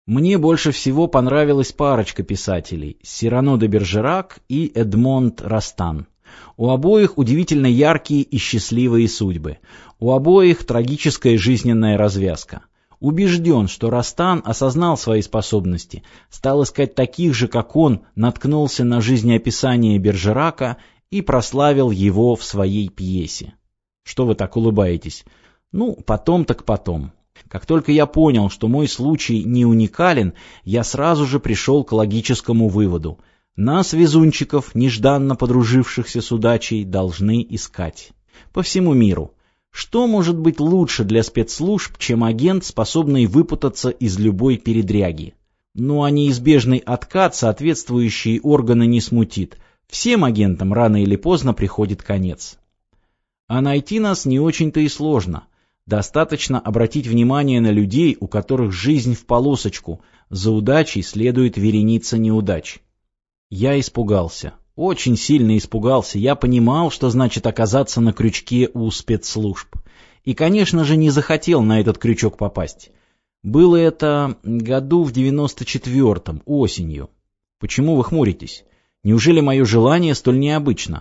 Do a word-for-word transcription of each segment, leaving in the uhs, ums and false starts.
Мне больше всего понравилась парочка писателей — Сирано де Бержерак и Эдмонд Ростан. У обоих удивительно яркие и счастливые судьбы. У обоих трагическая жизненная развязка. Убежден, что Ростан осознал свои способности, стал искать таких же, как он, наткнулся на жизнеописание Бержерака и прославил его в своей пьесе. Что вы так улыбаетесь? Ну, потом так потом. Как только я понял, что мой случай не уникален, я сразу же пришел к логическому выводу. Нас, везунчиков, нежданно подружившихся с удачей, должны искать. По всему миру. Что может быть лучше для спецслужб, чем агент, способный выпутаться из любой передряги? Ну а неизбежный откат соответствующие органы не смутит. Всем агентам рано или поздно приходит конец. А найти нас не очень-то и сложно. Достаточно обратить внимание на людей, у которых жизнь в полосочку, за удачей следует вереница неудач. Я испугался. Очень сильно испугался. Я понимал, что значит оказаться на крючке у спецслужб. И, конечно же, не захотел на этот крючок попасть. Было это году в девяносто четвёртом, осенью. Почему вы хмуритесь? Неужели мое желание столь необычно?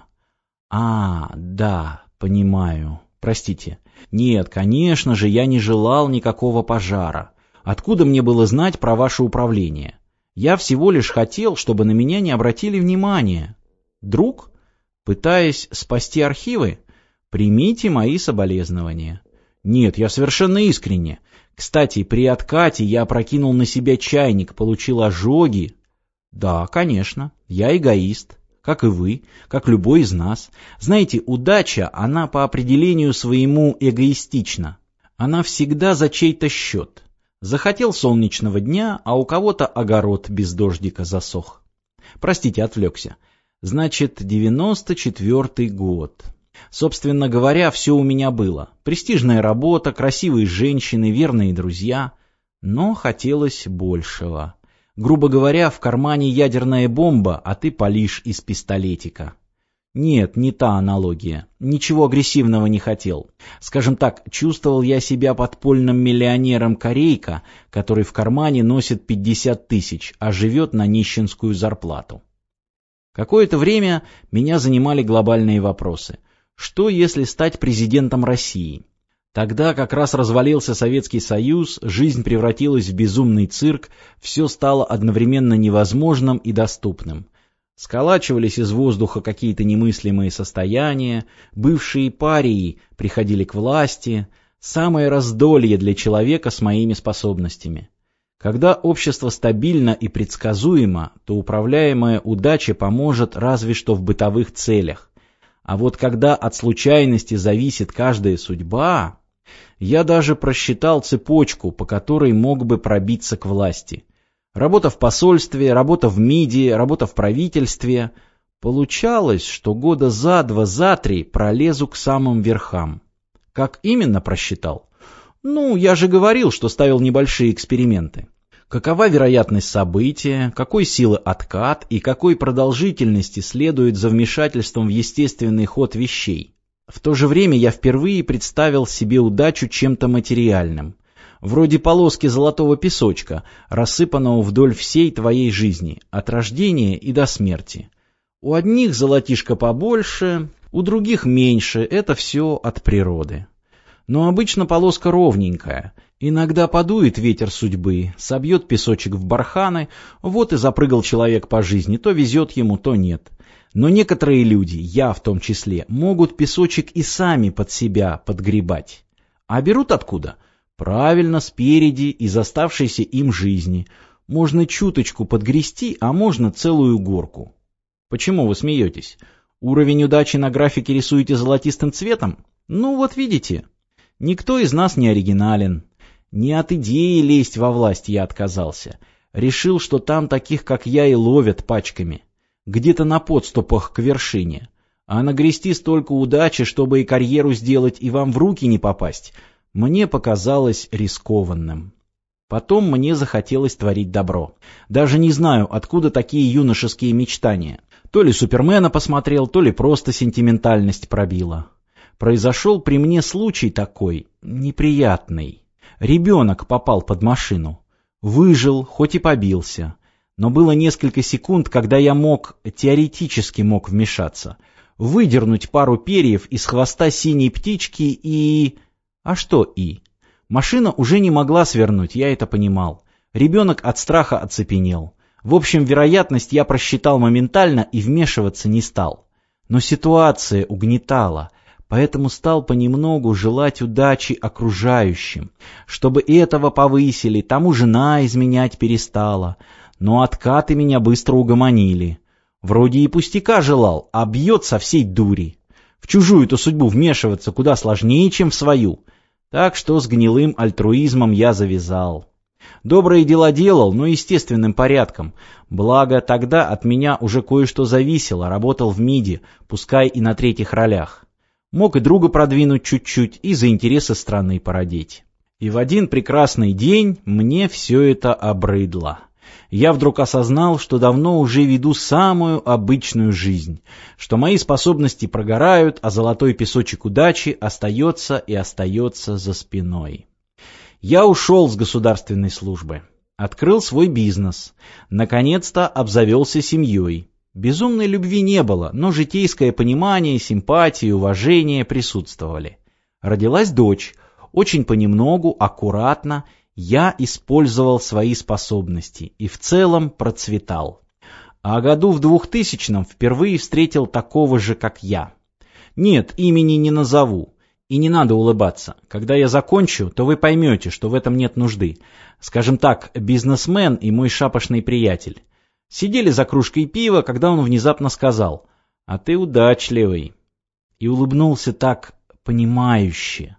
А, да, понимаю. Простите. Нет, конечно же, я не желал никакого пожара. Откуда мне было знать про ваше управление? Я всего лишь хотел, чтобы на меня не обратили внимания. Друг? Пытаясь спасти архивы? Примите мои соболезнования. Нет, я совершенно искренне. Кстати, при откате я опрокинул на себя чайник, получил ожоги. Да, конечно, я эгоист, как и вы, как любой из нас. Знаете, удача, она по определению своему эгоистична. Она всегда за чей-то счет. Захотел солнечного дня, а у кого-то огород без дождика засох. Простите, отвлекся. Значит, девяносто четвёртый год. Собственно говоря, все у меня было. Престижная работа, красивые женщины, верные друзья. Но хотелось большего. Грубо говоря, в кармане ядерная бомба, а ты палишь из пистолетика. Нет, не та аналогия. Ничего агрессивного не хотел. Скажем так, чувствовал я себя подпольным миллионером-корейка, который в кармане носит пятьдесят тысяч, а живет на нищенскую зарплату. Какое-то время меня занимали глобальные вопросы. Что, если стать президентом России? Тогда как раз развалился Советский Союз, жизнь превратилась в безумный цирк, все стало одновременно невозможным и доступным. Сколачивались из воздуха какие-то немыслимые состояния, бывшие парии приходили к власти, самое раздолье для человека с моими способностями. Когда общество стабильно и предсказуемо, то управляемая удача поможет разве что в бытовых целях. А вот когда от случайности зависит каждая судьба, я даже просчитал цепочку, по которой мог бы пробиться к власти. Работа в посольстве, работа в МИДе, работа в правительстве. Получалось, что года за два, за три пролезу к самым верхам. Как именно просчитал? Ну, я же говорил, что ставил небольшие эксперименты. Какова вероятность события, какой силы откат и какой продолжительности следует за вмешательством в естественный ход вещей. В то же время я впервые представил себе удачу чем-то материальным, вроде полоски золотого песочка, рассыпанного вдоль всей твоей жизни, от рождения и до смерти. У одних золотишко побольше, у других меньше, это все от природы. Но обычно полоска ровненькая. Иногда подует ветер судьбы, собьет песочек в барханы, вот и запрыгал человек по жизни, то везет ему, то нет. Но некоторые люди, я в том числе, могут песочек и сами под себя подгребать. А берут откуда? Правильно, спереди, из оставшейся им жизни. Можно чуточку подгрести, а можно целую горку. Почему вы смеетесь? Уровень удачи на графике рисуете золотистым цветом? Ну вот видите, никто из нас не оригинален. Не от идеи лезть во власть я отказался. Решил, что там таких, как я, и ловят пачками. Где-то на подступах к вершине. А нагрести столько удачи, чтобы и карьеру сделать, и вам в руки не попасть, мне показалось рискованным. Потом мне захотелось творить добро. Даже не знаю, откуда такие юношеские мечтания. То ли Супермена посмотрел, то ли просто сентиментальность пробила. Произошел при мне случай такой, неприятный. Ребенок попал под машину. Выжил, хоть и побился. Но было несколько секунд, когда я мог, теоретически мог вмешаться, выдернуть пару перьев из хвоста синей птички и... А что и? Машина уже не могла свернуть, я это понимал. Ребенок от страха оцепенел. В общем, вероятность я просчитал моментально и вмешиваться не стал. Но ситуация угнетала, поэтому стал понемногу желать удачи окружающим, чтобы этого повысили, тому жена изменять перестала. Но откаты меня быстро угомонили. Вроде и пустяка желал, а бьет со всей дури. В чужую-то судьбу вмешиваться куда сложнее, чем в свою. Так что с гнилым альтруизмом я завязал. Добрые дела делал, но естественным порядком. Благо, тогда от меня уже кое-что зависело, работал в МИДе, пускай и на третьих ролях. Мог и друга продвинуть чуть-чуть, и за интересы страны породить. И в один прекрасный день мне все это обрыдло. Я вдруг осознал, что давно уже веду самую обычную жизнь, что мои способности прогорают, а золотой песочек удачи остается и остается за спиной. Я ушел с государственной службы, открыл свой бизнес, наконец-то обзавелся семьей. Безумной любви не было, но житейское понимание, симпатия и уважение присутствовали. Родилась дочь, очень понемногу, аккуратно, я использовал свои способности и в целом процветал. А году в двухтысячном впервые встретил такого же, как я. Нет, имени не назову. И не надо улыбаться. Когда я закончу, то вы поймете, что в этом нет нужды. Скажем так, бизнесмен и мой шапошный приятель. Сидели за кружкой пива, когда он внезапно сказал: «А ты удачливый». И улыбнулся так понимающе.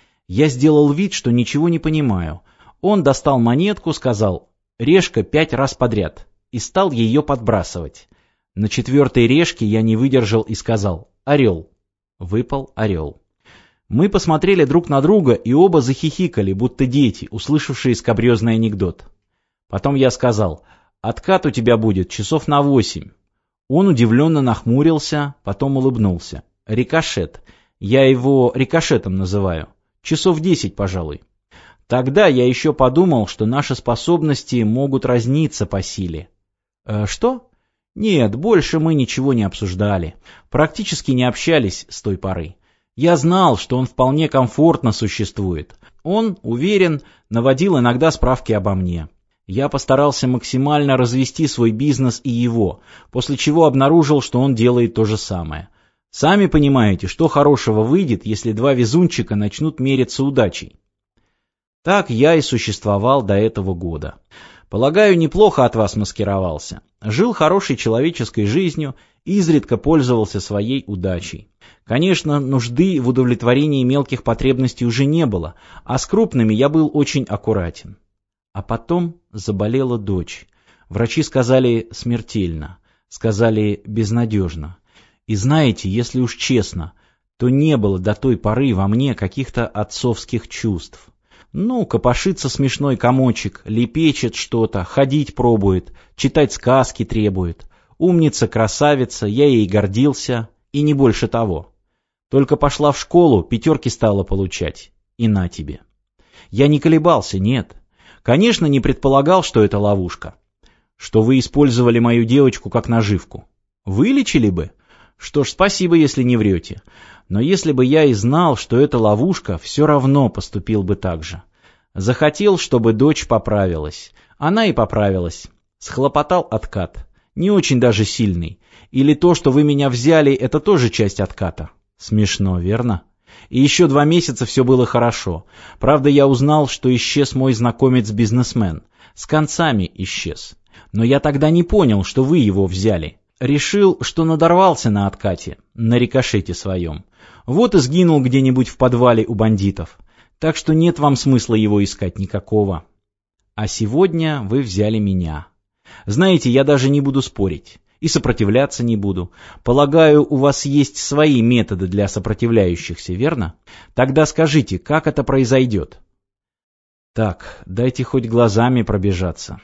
Я сделал вид, что ничего не понимаю. Он достал монетку, сказал: «Решка пять раз подряд», и стал ее подбрасывать. На четвертой решке я не выдержал и сказал: «Орел». Выпал орел. Мы посмотрели друг на друга и оба захихикали, будто дети, услышавшие скабрезный анекдот. Потом я сказал: «Откат у тебя будет часов на восемь». Он удивленно нахмурился, потом улыбнулся. «Рикошет. Я его рикошетом называю. Часов десять, пожалуй». Тогда я еще подумал, что наши способности могут разниться по силе. «Э, что? Нет, больше мы ничего не обсуждали. Практически не общались с той поры. Я знал, что он вполне комфортно существует. Он, уверен, наводил иногда справки обо мне. Я постарался максимально развести свой бизнес и его, после чего обнаружил, что он делает то же самое. Сами понимаете, что хорошего выйдет, если два везунчика начнут мериться удачей. Так я и существовал до этого года. Полагаю, неплохо от вас маскировался. Жил хорошей человеческой жизнью, изредка пользовался своей удачей. Конечно, нужды в удовлетворении мелких потребностей уже не было, а с крупными я был очень аккуратен. А потом заболела дочь. Врачи сказали смертельно, сказали безнадежно. И знаете, если уж честно, то не было до той поры во мне каких-то отцовских чувств. Ну, копошится смешной комочек, лепечет что-то, ходить пробует, читать сказки требует. Умница, красавица, я ей гордился, и не больше того. Только пошла в школу, пятерки стала получать. И на тебе. Я не колебался, нет. Конечно, не предполагал, что это ловушка. Что вы использовали мою девочку как наживку. Вылечили бы? Что ж, спасибо, если не врете. Но если бы я и знал, что это ловушка, все равно поступил бы так же. Захотел, чтобы дочь поправилась. Она и поправилась. Схлопотал откат. Не очень даже сильный. Или то, что вы меня взяли, это тоже часть отката. Смешно, верно? И еще два месяца все было хорошо. Правда, я узнал, что исчез мой знакомец-бизнесмен. С концами исчез. Но я тогда не понял, что вы его взяли. Решил, что надорвался на откате, на рикошете своем. Вот и сгинул где-нибудь в подвале у бандитов. Так что нет вам смысла его искать никакого. А сегодня вы взяли меня. Знаете, я даже не буду спорить. И сопротивляться не буду. Полагаю, у вас есть свои методы для сопротивляющихся, верно? Тогда скажите, как это произойдет? Так, дайте хоть глазами пробежаться.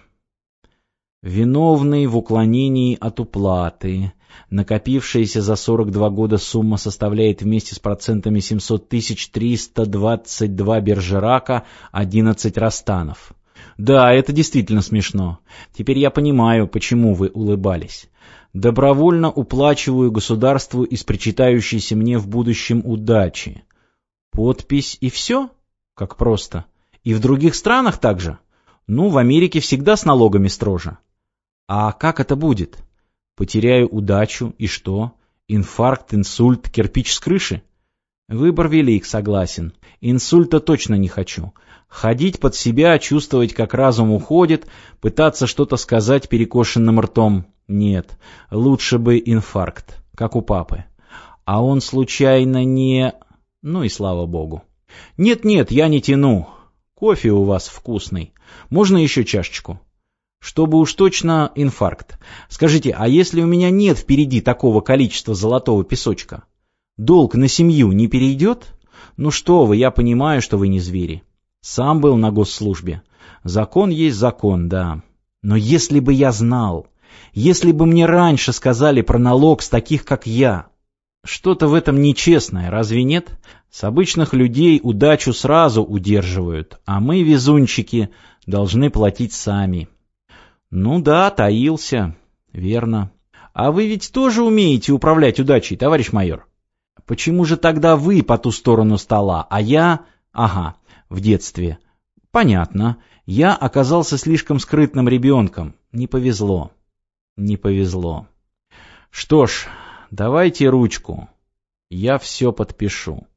Виновный в уклонении от уплаты. Накопившаяся за сорок два года сумма составляет вместе с процентами семьсот тысяч триста двадцать два Бержерака, одиннадцать Растанов. Да, это действительно смешно. Теперь я понимаю, почему вы улыбались. Добровольно уплачиваю государству из причитающейся мне в будущем удачи. Подпись и все? Как просто. И в других странах также? Ну, в Америке всегда с налогами строже. А как это будет? Потеряю удачу, и что? Инфаркт, инсульт, кирпич с крыши? Выбор велик, согласен. Инсульта точно не хочу. Ходить под себя, чувствовать, как разум уходит, пытаться что-то сказать перекошенным ртом. Нет, лучше бы инфаркт, как у папы. А он случайно не... Ну и слава богу. Нет-нет, я не тяну. Кофе у вас вкусный. Можно еще чашечку? Чтобы уж точно инфаркт. Скажите, а если у меня нет впереди такого количества золотого песочка? Долг на семью не перейдет? Ну что вы, я понимаю, что вы не звери. Сам был на госслужбе. Закон есть закон, да. Но если бы я знал, если бы мне раньше сказали про налог с таких, как я... Что-то в этом нечестное, разве нет? С обычных людей удачу сразу удерживают, а мы, везунчики, должны платить сами. Ну да, таился. Верно. А вы ведь тоже умеете управлять удачей, товарищ майор? Почему же тогда вы по ту сторону стола, а я... Ага, в детстве. Понятно. Я оказался слишком скрытным ребенком. Не повезло. Не повезло. Что ж, давайте ручку. Я все подпишу.